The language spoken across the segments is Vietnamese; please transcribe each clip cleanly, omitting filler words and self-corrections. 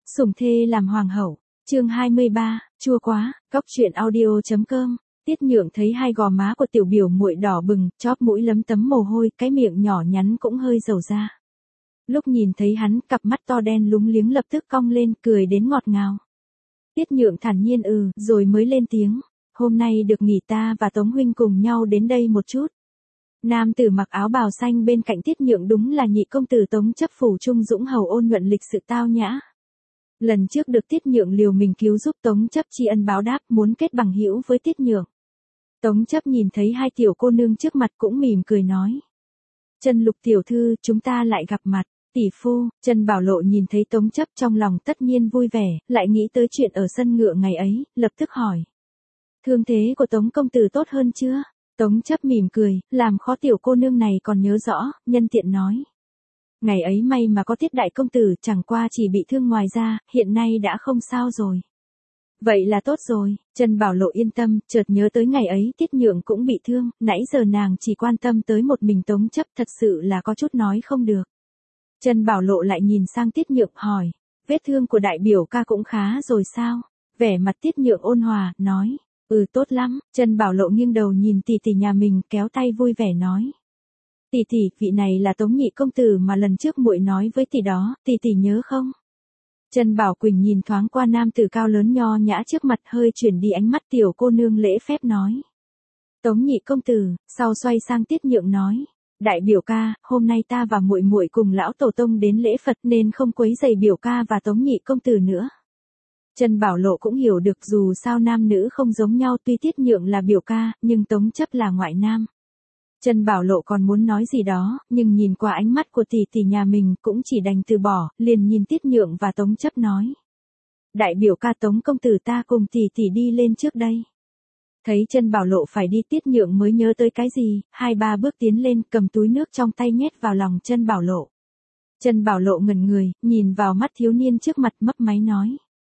Sủng thê làm hoàng hậu, chương 23, chua quá, cóc truyện audio.com. Tiết Nhượng thấy hai gò má của tiểu biểu muội đỏ bừng, chóp mũi lấm tấm mồ hôi, cái miệng nhỏ nhắn cũng hơi dầu ra. Lúc nhìn thấy hắn, cặp mắt to đen lúng liếng lập tức cong lên, cười đến ngọt ngào. Tiết Nhượng thản nhiên rồi mới lên tiếng, hôm nay được nghỉ ta và Tống huynh cùng nhau đến đây một chút. Nam tử mặc áo bào xanh bên cạnh Tiết Nhượng đúng là nhị công tử Tống Chấp phủ Trung Dũng hầu ôn nhuận lịch sự tao nhã. Lần trước được Tiết Nhượng liều mình cứu giúp Tống Chấp tri ân báo đáp, muốn kết bằng hữu với Tiết Nhượng. Tống Chấp nhìn thấy hai tiểu cô nương trước mặt cũng mỉm cười nói. Trần Lục tiểu thư, chúng ta lại gặp mặt. Tỷ phu, Trần Bảo Lộ nhìn thấy Tống Chấp trong lòng tất nhiên vui vẻ, lại nghĩ tới chuyện ở sân ngựa ngày ấy, lập tức hỏi. Thương thế của Tống công tử tốt hơn chưa? Tống Chấp mỉm cười, làm khó tiểu cô nương này còn nhớ rõ, nhân tiện nói. Ngày ấy may mà có Tiết đại công tử, chẳng qua chỉ bị thương ngoài ra, hiện nay đã không sao rồi. Vậy là tốt rồi, Trần Bảo Lộ yên tâm, chợt nhớ tới ngày ấy Tiết Nhượng cũng bị thương, nãy giờ nàng chỉ quan tâm tới một mình Tống Chấp, thật sự là có chút nói không được. Trần Bảo Lộ lại nhìn sang Tiết Nhượng hỏi, vết thương của đại biểu ca cũng khá rồi sao? Vẻ mặt Tiết Nhượng ôn hòa, nói, tốt lắm. Trần Bảo Lộ nghiêng đầu nhìn tỷ tỷ nhà mình, kéo tay vui vẻ nói. Tỷ tỷ, vị này là Tống nhị công tử mà lần trước muội nói với tỷ đó, tỷ tỷ nhớ không? Trần Bảo Quỳnh nhìn thoáng qua nam tử cao lớn nho nhã trước mặt, hơi chuyển đi ánh mắt tiểu cô nương lễ phép nói. Tống nhị công tử, sau xoay sang Tiết Nhượng nói. Đại biểu ca, hôm nay ta và muội muội cùng lão tổ tông đến lễ Phật nên không quấy rầy biểu ca và Tống nhị công tử nữa. Trần Bảo Lộ cũng hiểu được dù sao nam nữ không giống nhau, tuy Tiết Nhượng là biểu ca, nhưng Tống Chấp là ngoại nam. Trần Bảo Lộ còn muốn nói gì đó, nhưng nhìn qua ánh mắt của tỷ tỷ nhà mình cũng chỉ đành từ bỏ, liền nhìn Tiết Nhượng và Tống Chấp nói. Đại biểu ca Tống công tử, ta cùng tỷ tỷ đi lên trước đây. Thấy Trần Bảo Lộ phải đi, Tiết Nhượng mới nhớ tới cái gì, 2-3 bước tiến lên, cầm túi nước trong tay nhét vào lòng Trần Bảo Lộ. Trần Bảo Lộ ngẩn người, nhìn vào mắt thiếu niên trước mặt mấp máy nói.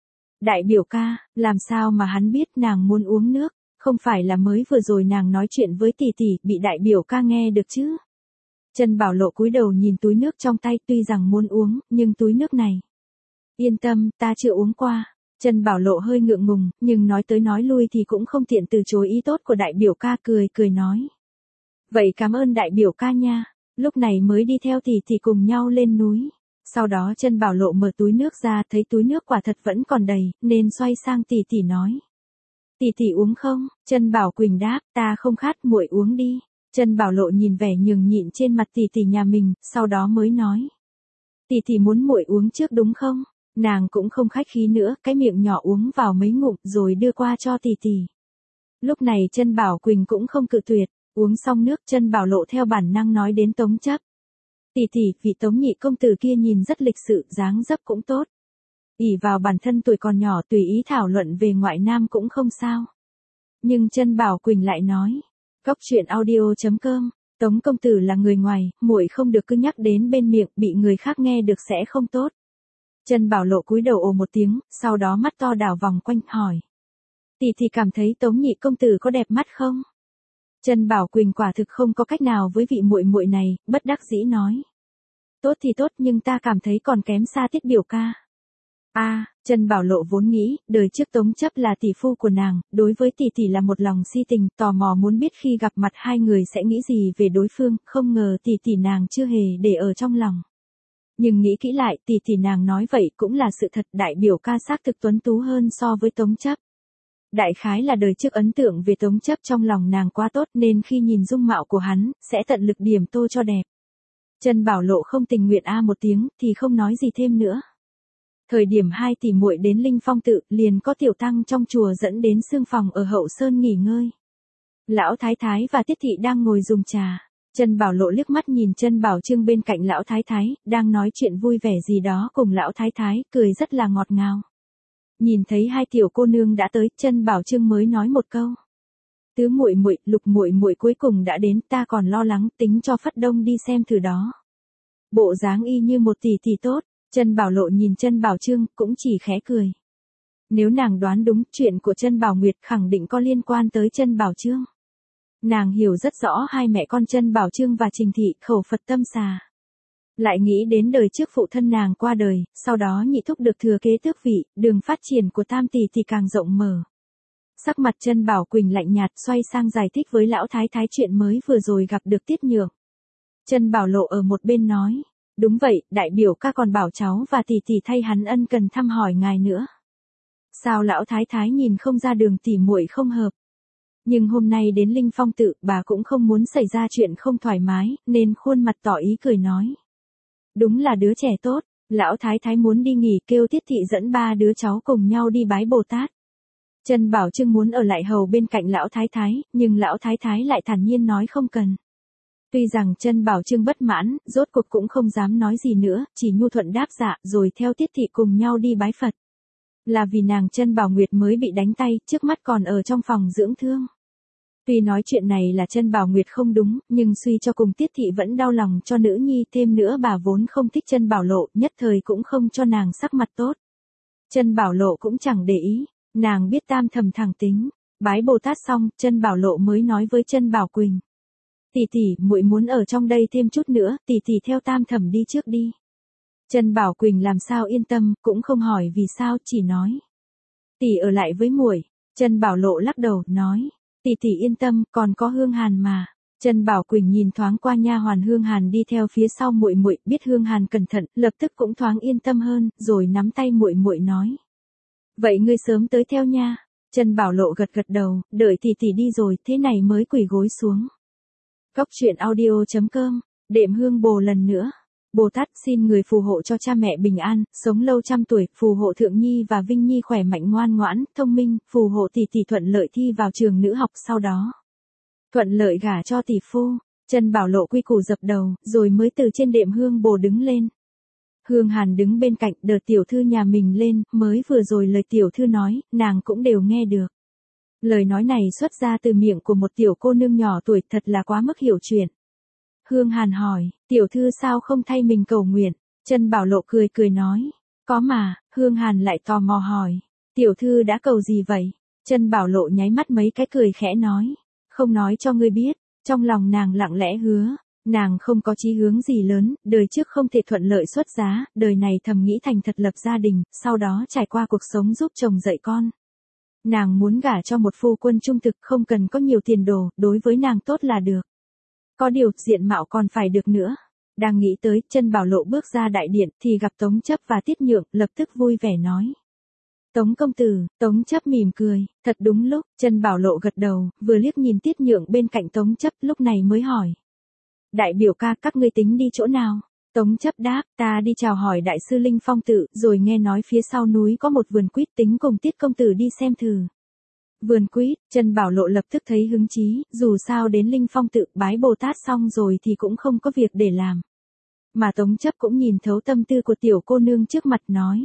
Đại biểu ca, làm sao mà hắn biết nàng muốn uống nước, không phải là mới vừa rồi nàng nói chuyện với tỷ tỷ, bị đại biểu ca nghe được chứ? Trần Bảo Lộ cúi đầu nhìn túi nước trong tay, tuy rằng muốn uống, nhưng túi nước này. Yên tâm, ta chưa uống qua. Trần Bảo Lộ hơi ngượng ngùng, nhưng nói tới nói lui thì cũng không tiện từ chối ý tốt của đại biểu ca, cười nói. Vậy cảm ơn đại biểu ca nha, lúc này mới đi theo tỷ tỷ cùng nhau lên núi. Sau đó Trần Bảo Lộ mở túi nước ra, thấy túi nước quả thật vẫn còn đầy, nên xoay sang tỷ tỷ nói. Tỷ tỷ uống không? Trần Bảo Quỳnh đáp, ta không khát, muội uống đi. Trần Bảo Lộ nhìn vẻ nhường nhịn trên mặt tỷ tỷ nhà mình, sau đó mới nói. Tỷ tỷ muốn muội uống trước đúng không? Nàng cũng không khách khí nữa, cái miệng nhỏ uống vào mấy ngụm rồi đưa qua cho tỷ tỷ. Lúc này Trần Bảo Quỳnh cũng không cự tuyệt, uống xong nước Trần Bảo Lộ theo bản năng nói đến Tống Chấp. Tỷ tỷ, vị Tống nhị công tử kia nhìn rất lịch sự, dáng dấp cũng tốt. Ỷ vào bản thân tuổi còn nhỏ, tùy ý thảo luận về ngoại nam cũng không sao. Nhưng Trần Bảo Quỳnh lại nói, cóc truyện audio.com, Tống công tử là người ngoài, muội không được cứ nhắc đến bên miệng, bị người khác nghe được sẽ không tốt. Trần Bảo Lộ cúi đầu ồ một tiếng, sau đó mắt to đảo vòng quanh, hỏi. Tỷ thì cảm thấy Tống nhị công tử có đẹp mắt không? Trần Bảo Quỳnh quả thực không có cách nào với vị muội muội này, bất đắc dĩ nói. Tốt thì tốt, nhưng ta cảm thấy còn kém xa Tiết biểu ca. Trần Bảo Lộ vốn nghĩ, đời trước Tống Chấp là tỷ phu của nàng, đối với tỷ tỷ là một lòng si tình, tò mò muốn biết khi gặp mặt hai người sẽ nghĩ gì về đối phương, không ngờ tỷ tỷ nàng chưa hề để ở trong lòng. Nhưng nghĩ kỹ lại, tỷ tỷ nàng nói vậy cũng là sự thật, đại biểu ca xác thực tuấn tú hơn so với Tống Chấp. Đại khái là đời trước ấn tượng về Tống Chấp trong lòng nàng quá tốt nên khi nhìn dung mạo của hắn, sẽ tận lực điểm tô cho đẹp. Trần Bảo Lộ không tình nguyện một tiếng, thì không nói gì thêm nữa. Thời điểm hai tỷ muội đến Linh Phong tự, liền có tiểu tăng trong chùa dẫn đến xương phòng ở hậu sơn nghỉ ngơi. Lão Thái Thái và Tiết Thị đang ngồi dùng trà. Trần Bảo Lộ liếc mắt nhìn Trần Bảo Trương bên cạnh Lão Thái Thái, đang nói chuyện vui vẻ gì đó cùng Lão Thái Thái, cười rất là ngọt ngào. Nhìn thấy hai tiểu cô nương đã tới, Trần Bảo Trương mới nói một câu. Tứ muội muội, Lục muội muội cuối cùng đã đến, ta còn lo lắng, tính cho Phất Đông đi xem thử đó. Bộ dáng y như một tỷ tỷ tốt. Trần Bảo Lộ nhìn Trần Bảo Trương, cũng chỉ khẽ cười. Nếu nàng đoán đúng, chuyện của Trần Bảo Nguyệt khẳng định có liên quan tới Trần Bảo Trương. Nàng hiểu rất rõ hai mẹ con Trần Bảo Trương và Trình Thị, khẩu Phật tâm xà. Lại nghĩ đến đời trước phụ thân nàng qua đời, sau đó nhị thúc được thừa kế tước vị, đường phát triển của tam tỷ thì càng rộng mở. Sắc mặt Chân Bảo Quỳnh lạnh nhạt, xoay sang giải thích với lão thái thái chuyện mới vừa rồi gặp được Tiết Nhượng. Chân Bảo Lộ ở một bên nói, đúng vậy, đại biểu ca còn bảo cháu và tỷ tỷ thay hắn ân cần thăm hỏi ngài nữa. Sao lão thái thái nhìn không ra Đường tỷ muội không hợp? Nhưng hôm nay đến Linh Phong tự, bà cũng không muốn xảy ra chuyện không thoải mái, nên khuôn mặt tỏ ý cười nói. Đúng là đứa trẻ tốt, lão thái thái muốn đi nghỉ, kêu Tiết thị dẫn 3 đứa cháu cùng nhau đi bái Bồ Tát. Trân Bảo Trưng muốn ở lại hầu bên cạnh lão thái thái, nhưng lão thái thái lại thản nhiên nói không cần. Tuy rằng Trân Bảo Trưng bất mãn, rốt cuộc cũng không dám nói gì nữa, chỉ nhu thuận đáp dạ rồi theo Tiết thị cùng nhau đi bái Phật. Là vì nàng Trân Bảo Nguyệt mới bị đánh tay, trước mắt còn ở trong phòng dưỡng thương. Tuy nói chuyện này là Trân Bảo Nguyệt không đúng, nhưng suy cho cùng Tiết thị vẫn đau lòng cho nữ nhi, thêm nữa bà vốn không thích Trân Bảo Lộ, nhất thời cũng không cho nàng sắc mặt tốt. Trân Bảo Lộ cũng chẳng để ý, nàng biết tam thầm thẳng tính. Bái Bồ Tát xong, Trân Bảo Lộ mới nói với Trân Bảo Quỳnh. Tỷ tỷ, muội muốn ở trong đây thêm chút nữa, tỷ tỷ theo tam thẩm đi trước đi. Trân Bảo Quỳnh làm sao yên tâm, cũng không hỏi vì sao, chỉ nói. Tỷ ở lại với muội. Trân Bảo Lộ lắc đầu, nói. Tỷ tỷ yên tâm, còn có Hương Hàn mà. Trân Bảo Quỳnh nhìn thoáng qua nha hoàn Hương Hàn đi theo phía sau muội muội, biết Hương Hàn cẩn thận, lập tức cũng thoáng yên tâm hơn, rồi nắm tay muội muội nói. Vậy ngươi sớm tới theo nha. Trân Bảo Lộ gật gật đầu, đợi tỷ tỷ đi rồi, thế này mới quỳ gối xuống. Góc truyện audio.com, đệm hương bồ lần nữa. Bồ Tát xin người phù hộ cho cha mẹ bình an, sống lâu trăm tuổi, phù hộ Thượng Nhi và Vinh Nhi khỏe mạnh ngoan ngoãn, thông minh, phù hộ tỷ tỷ thuận lợi thi vào trường nữ học sau đó. Thuận lợi gả cho tỷ phu. Trân Bảo Lộ quy củ dập đầu, rồi mới từ trên đệm hương bồ đứng lên. Hương Hàn đứng bên cạnh, đợt tiểu thư nhà mình lên, mới vừa rồi lời tiểu thư nói, nàng cũng đều nghe được. Lời nói này xuất ra từ miệng của một tiểu cô nương nhỏ tuổi, thật là quá mức hiểu chuyện. Hương Hàn hỏi, tiểu thư sao không thay mình cầu nguyện? Trân Bảo Lộ cười cười nói, có mà. Hương Hàn lại tò mò hỏi, tiểu thư đã cầu gì vậy? Trân Bảo Lộ nháy mắt mấy cái cười khẽ nói, không nói cho ngươi biết. Trong lòng nàng lặng lẽ hứa, nàng không có chí hướng gì lớn, đời trước không thể thuận lợi xuất giá, đời này thầm nghĩ thành thật lập gia đình, sau đó trải qua cuộc sống giúp chồng dạy con. Nàng muốn gả cho một phu quân trung thực, không cần có nhiều tiền đồ, đối với nàng tốt là được. Có điều, diện mạo còn phải được nữa. Đang nghĩ tới, Trân Bảo Lộ bước ra đại điện, thì gặp Tống Chấp và Tiết Nhượng, lập tức vui vẻ nói. Tống công tử. Tống Chấp mỉm cười, thật đúng lúc. Trân Bảo Lộ gật đầu, vừa liếc nhìn Tiết Nhượng bên cạnh Tống Chấp, lúc này mới hỏi. Đại biểu ca, các ngươi tính đi chỗ nào? Tống Chấp đáp, ta đi chào hỏi đại sư Linh Phong tự, rồi nghe nói phía sau núi có một vườn quýt, tính cùng Tiết công tử đi xem thử. Vườn quýt. Trân Bảo Lộ lập tức thấy hứng chí, dù sao đến Linh Phong tự bái Bồ Tát xong rồi thì cũng không có việc để làm. Mà Tống Chấp cũng nhìn thấu tâm tư của tiểu cô nương trước mặt nói.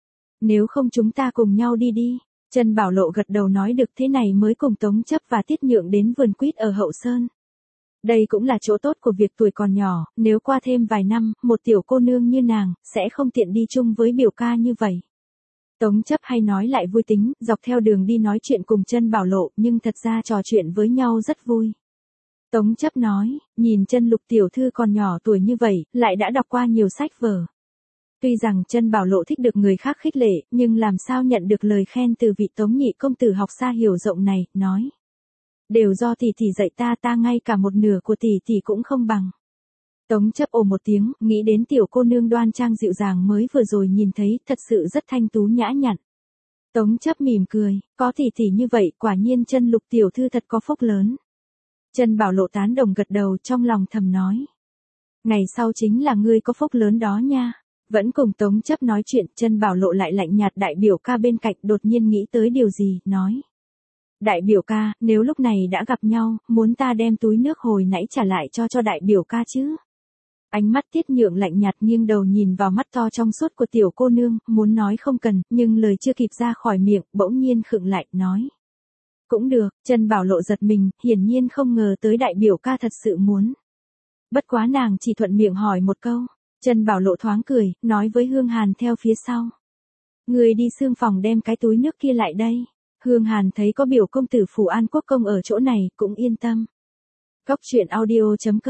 Nếu không chúng ta cùng nhau đi đi. Trân Bảo Lộ gật đầu nói được, thế này mới cùng Tống Chấp và Tiết Nhượng đến vườn quýt ở Hậu Sơn. Đây cũng là chỗ tốt của việc tuổi còn nhỏ, nếu qua thêm vài năm, một tiểu cô nương như nàng, sẽ không tiện đi chung với biểu ca như vậy. Tống Chấp hay nói lại vui tính, dọc theo đường đi nói chuyện cùng Trân Bảo Lộ, nhưng thật ra trò chuyện với nhau rất vui. Tống Chấp nói, nhìn Trân Lục tiểu thư còn nhỏ tuổi như vậy, lại đã đọc qua nhiều sách vở. Tuy rằng Trân Bảo Lộ thích được người khác khích lệ, nhưng làm sao nhận được lời khen từ vị Tống nhị công tử học xa hiểu rộng này, nói. Đều do tỷ tỷ dạy ta ngay cả một nửa của tỷ tỷ cũng không bằng. Tống Chấp ồ một tiếng, nghĩ đến tiểu cô nương đoan trang dịu dàng mới vừa rồi nhìn thấy, thật sự rất thanh tú nhã nhặn. Tống Chấp mỉm cười, có tỷ tỷ như vậy, quả nhiên Trân Lục tiểu thư thật có phúc lớn. Trân Bảo Lộ tán đồng gật đầu, trong lòng thầm nói. Ngày sau chính là ngươi có phúc lớn đó nha. Vẫn cùng Tống Chấp nói chuyện, Trân Bảo Lộ lại lạnh nhạt đại biểu ca bên cạnh, đột nhiên nghĩ tới điều gì, nói. Đại biểu ca, nếu lúc này đã gặp nhau, muốn ta đem túi nước hồi nãy trả lại cho đại biểu ca chứ? Ánh mắt Tiết Nhượng lạnh nhạt, nghiêng đầu nhìn vào mắt to trong suốt của tiểu cô nương, muốn nói không cần, nhưng lời chưa kịp ra khỏi miệng, bỗng nhiên khựng lại, nói. Cũng được. Trân Bảo Lộ giật mình, hiển nhiên không ngờ tới đại biểu ca thật sự muốn. Bất quá nàng chỉ thuận miệng hỏi một câu. Trân Bảo Lộ thoáng cười, nói với Hương Hàn theo phía sau. Người đi xương phòng đem cái túi nước kia lại đây. Hương Hàn thấy có biểu công tử Phủ An Quốc công ở chỗ này, cũng yên tâm. Góc truyện audio.com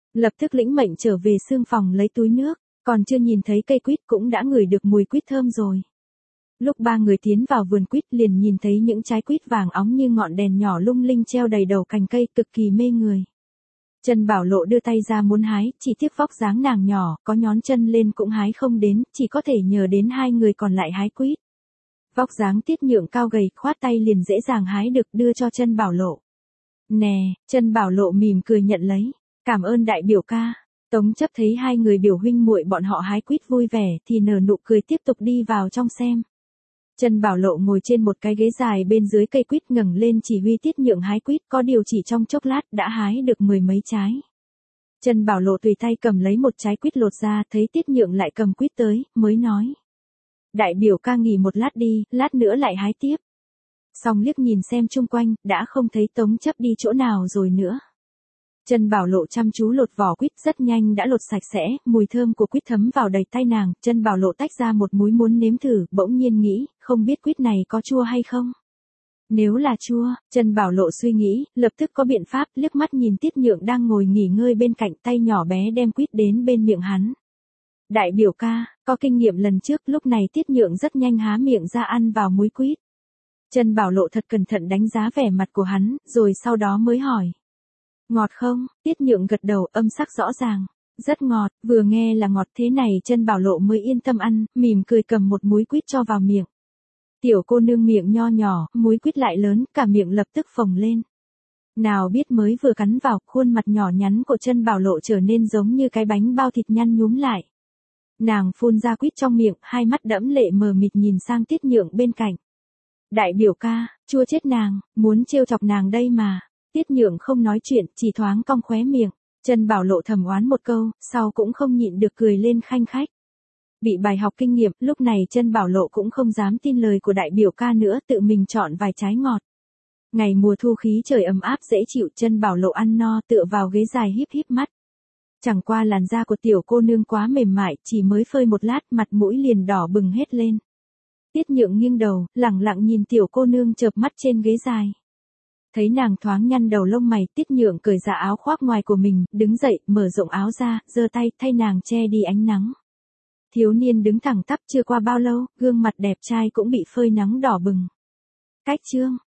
Lập tức lĩnh mệnh trở về xương phòng lấy túi nước, còn chưa nhìn thấy cây quýt cũng đã ngửi được mùi quýt thơm rồi. Lúc ba người tiến vào vườn quýt liền nhìn thấy những trái quýt vàng óng như ngọn đèn nhỏ lung linh treo đầy đầu cành cây, cực kỳ mê người. Trân Bảo Lộ đưa tay ra muốn hái, chỉ tiếc vóc dáng nàng nhỏ, có nhón chân lên cũng hái không đến, chỉ có thể nhờ đến hai người còn lại hái quýt. Vóc dáng Tiết Nhượng cao gầy, khoát tay liền dễ dàng hái được, đưa cho Trân Bảo Lộ. Nè, Trân Bảo Lộ mỉm cười nhận lấy, cảm ơn đại biểu ca. Tống Chấp thấy hai người biểu huynh muội bọn họ hái quýt vui vẻ thì nở nụ cười tiếp tục đi vào trong xem. Trân Bảo Lộ ngồi trên một cái ghế dài bên dưới cây quýt ngẩng lên chỉ huy Tiết Nhượng hái quýt, có điều chỉ trong chốc lát đã hái được mười mấy trái. Trân Bảo Lộ tùy tay cầm lấy một trái quýt lột ra, thấy Tiết Nhượng lại cầm quýt tới, mới nói. Đại biểu ca nghỉ một lát đi, lát nữa lại hái tiếp. Xong liếc nhìn xem chung quanh, đã không thấy Tống Chấp đi chỗ nào rồi nữa. Trân Bảo Lộ chăm chú lột vỏ quýt, rất nhanh đã lột sạch sẽ, mùi thơm của quýt thấm vào đầy tay nàng. Trân Bảo Lộ tách ra một múi muốn nếm thử, bỗng nhiên nghĩ, không biết quýt này có chua hay không. Nếu là chua, Trân Bảo Lộ suy nghĩ, lập tức có biện pháp, liếc mắt nhìn Tiết Nhượng đang ngồi nghỉ ngơi bên cạnh, tay nhỏ bé đem quýt đến bên miệng hắn. Đại biểu ca, có kinh nghiệm lần trước, lúc này Tiết Nhượng rất nhanh há miệng ra ăn vào múi quýt. Trân Bảo Lộ thật cẩn thận đánh giá vẻ mặt của hắn, rồi sau đó mới hỏi. Ngọt không? Tiết Nhượng gật đầu, âm sắc rõ ràng. Rất ngọt, vừa nghe là ngọt thế này Trân Bảo Lộ mới yên tâm ăn, mỉm cười cầm một múi quýt cho vào miệng. Tiểu cô nương miệng nho nhỏ, múi quýt lại lớn, cả miệng lập tức phồng lên. Nào biết mới vừa cắn vào, khuôn mặt nhỏ nhắn của Trân Bảo Lộ trở nên giống như cái bánh bao thịt nhăn nhúm lại. Nàng phun ra quýt trong miệng, hai mắt đẫm lệ mờ mịt nhìn sang Tiết Nhượng bên cạnh. Đại biểu ca, chua chết nàng, muốn trêu chọc nàng đây mà. Tiết Nhượng không nói chuyện, chỉ thoáng cong khóe miệng. Trân Bảo Lộ thầm oán một câu, sau cũng không nhịn được cười lên khanh khách. Bị bài học kinh nghiệm, lúc này Trân Bảo Lộ cũng không dám tin lời của đại biểu ca nữa, tự mình chọn vài trái ngọt. Ngày mùa thu khí trời ấm áp dễ chịu, Trân Bảo Lộ ăn no tựa vào ghế dài híp híp mắt. Chẳng qua làn da của tiểu cô nương quá mềm mại, chỉ mới phơi một lát mặt mũi liền đỏ bừng hết lên. Tiết Nhượng nghiêng đầu, lẳng lặng nhìn tiểu cô nương chợp mắt trên ghế dài. Thấy nàng thoáng nhăn đầu lông mày, Tiết Nhượng cởi ra áo khoác ngoài của mình, đứng dậy, mở rộng áo ra, giơ tay, thay nàng che đi ánh nắng. Thiếu niên đứng thẳng tắp, chưa qua bao lâu, gương mặt đẹp trai cũng bị phơi nắng đỏ bừng. Cách chương